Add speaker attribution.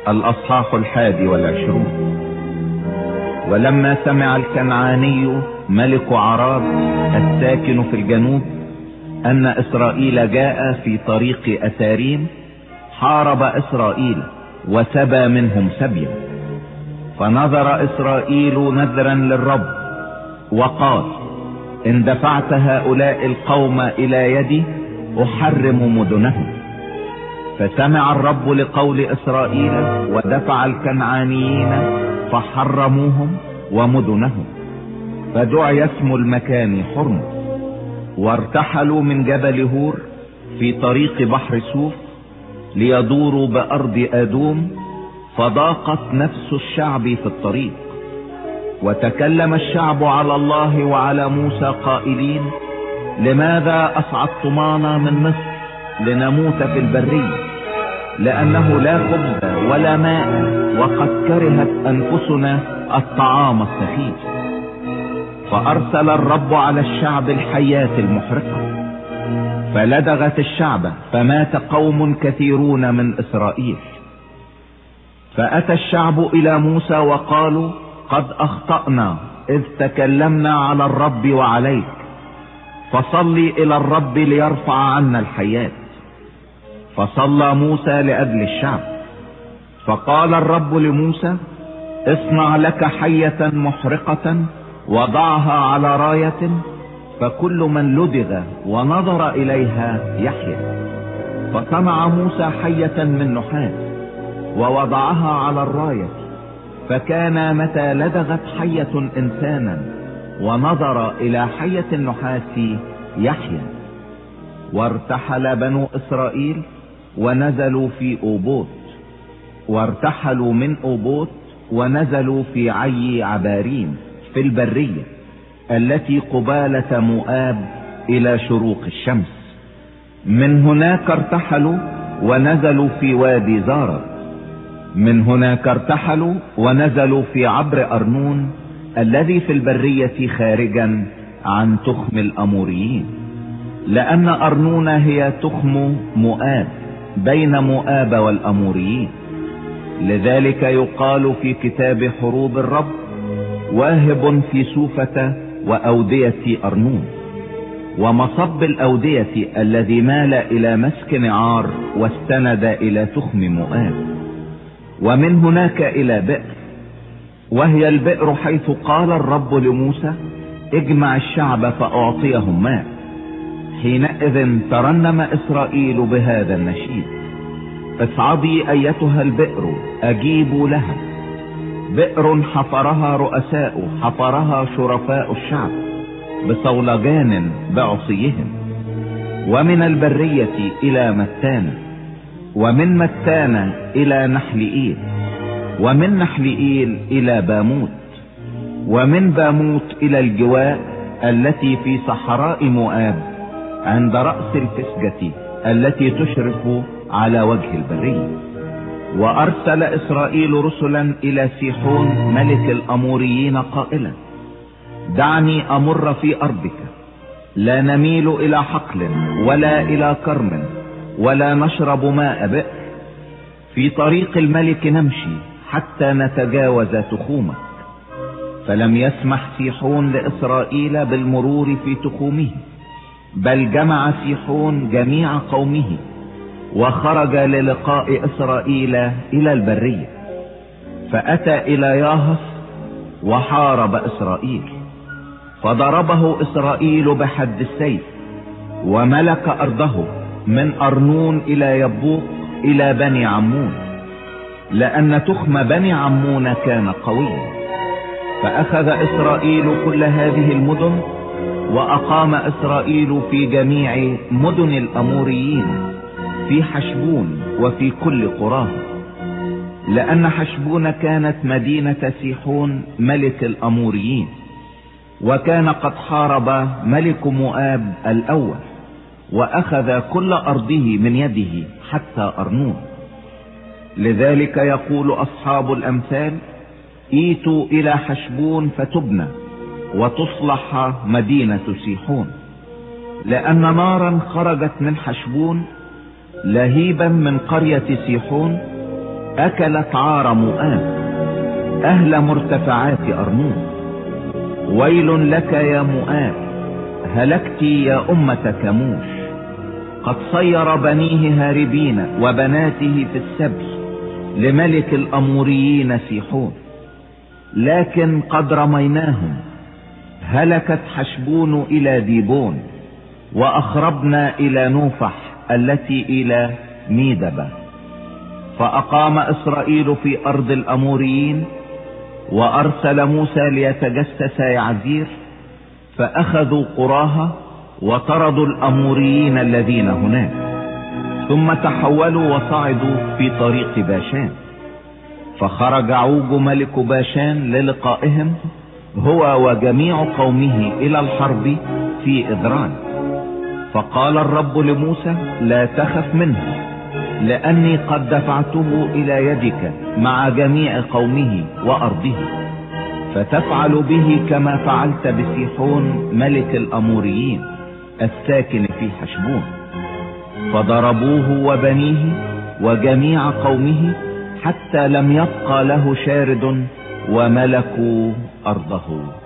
Speaker 1: الأصحاح 21. ولما سمع الكنعاني ملك عراد الساكن في الجنوب أن إسرائيل جاء في طريق أتاريم، حارب إسرائيل وسبى منهم سبيا. فنظر إسرائيل نذرا للرب وقال: إن دفعت هؤلاء القوم إلى يدي أحرم مدنهم. فسمع الرب لقول إسرائيل ودفع الكنعانيين فحرموهم ومدنهم، فدعي اسم المكان حرم. وارتحلوا من جبل هور في طريق بحر سوف ليدوروا بأرض آدوم، فضاقت نفس الشعب في الطريق. وتكلم الشعب على الله وعلى موسى قائلين: لماذا أصعدتمانا من مصر لنموت في البرية؟ لأنه لا خبز ولا ماء، وقد كرهت أنفسنا الطعام السخيف. فأرسل الرب على الشعب الحياة المحرقة، فلدغت الشعب، فمات قوم كثيرون من إسرائيل. فأتى الشعب إلى موسى وقالوا: قد أخطأنا إذ تكلمنا على الرب وعليك، فصلي إلى الرب ليرفع عنا الحياة. فصلى موسى لأجل الشعب. فقال الرب لموسى: اصنع لك حية محرقة وضعها على راية، فكل من لدغ ونظر إليها يحيا. فصنع موسى حية من نحاس ووضعها على الراية، فكان متى لدغت حية إنسانا ونظر إلى حية النحاس يحيا. وارتحل بنو إسرائيل ونزلوا في أوبوت، وارتحلوا من أوبوت ونزلوا في عي عباريم في البرية التي قبالة مؤاب إلى شروق الشمس. من هناك ارتحلوا ونزلوا في وادي زارد. من هناك ارتحلوا ونزلوا في عبر أرنون الذي في البرية خارجا عن تخم الأموريين، لأن أرنون هي تخم مؤاب بين مؤاب والأموريين. لذلك يقال في كتاب حروب الرب: واهب في سوفة وأودية أرنون، ومصب الأودية الذي مال إلى مسكن عار واستند إلى تخم مؤاب. ومن هناك إلى بئر، وهي البئر حيث قال الرب لموسى: اجمع الشعب فأعطيهم ماء. حينئذ ترنم إسرائيل بهذا النشيد: اصعدي أيتها البئر أجيبوا لها، بئر حفرها رؤساء، حفرها شرفاء الشعب بصولجان بعصيهم. ومن البرية إلى متانة، ومن متانة إلى نحلئيل، ومن نحلئيل إلى باموت، ومن باموت إلى الجواء التي في صحراء مؤاب عند رأس الفسجة التي تشرف على وجه البرية. وأرسل إسرائيل رسلا إلى سيحون ملك الأموريين قائلا: دعني أمر في أرضك، لا نميل إلى حقل ولا إلى كرم ولا نشرب ماء بئر. في طريق الملك نمشي حتى نتجاوز تخومك. فلم يسمح سيحون لإسرائيل بالمرور في تخومه، بل جمع سيحون جميع قومه وخرج للقاء إسرائيل إلى البرية. فأتى إلى ياهص وحارب إسرائيل، فضربه إسرائيل بحد السيف، وملك أرضه من أرنون إلى يبوق إلى بني عمون، لأن تخم بني عمون كان قويا. فأخذ إسرائيل كل هذه المدن، وأقام إسرائيل في جميع مدن الأموريين، في حشبون وفي كل قراه، لأن حشبون كانت مدينة سيحون ملك الأموريين، وكان قد حارب ملك مؤاب الأول وأخذ كل أرضه من يده حتى أرنون. لذلك يقول أصحاب الأمثال: ايتوا إلى حشبون فتبنى وتصلح مدينة سيحون، لأن نارا خرجت من حشبون لهيبا من قرية سيحون، اكلت عار مؤاب اهل مرتفعات ارنون. ويل لك يا مؤاب، هلكت يا أمة كموش. قد صير بنيه هاربين وبناته في السبي لملك الأموريين سيحون. لكن قد رميناهم، هلكت حشبون إلى ديبون، وأخربنا إلى نوفح التي إلى ميدبة. فأقام إسرائيل في أرض الأموريين، وأرسل موسى ليتجسس يعزير، فأخذوا قراها وطردوا الأموريين الذين هناك، ثم تحولوا وصعدوا في طريق باشان. فخرج عوج ملك باشان للقائهم هو وجميع قومه إلى الحرب في إدران. فقال الرب لموسى: لا تخف منه، لأني قد دفعته إلى يدك مع جميع قومه وأرضه، فتفعل به كما فعلت بسيحون ملك الأموريين الساكن في حشبون. فضربوه وبنيه وجميع قومه حتى لم يبقى له شارد، وملكوا أرضه.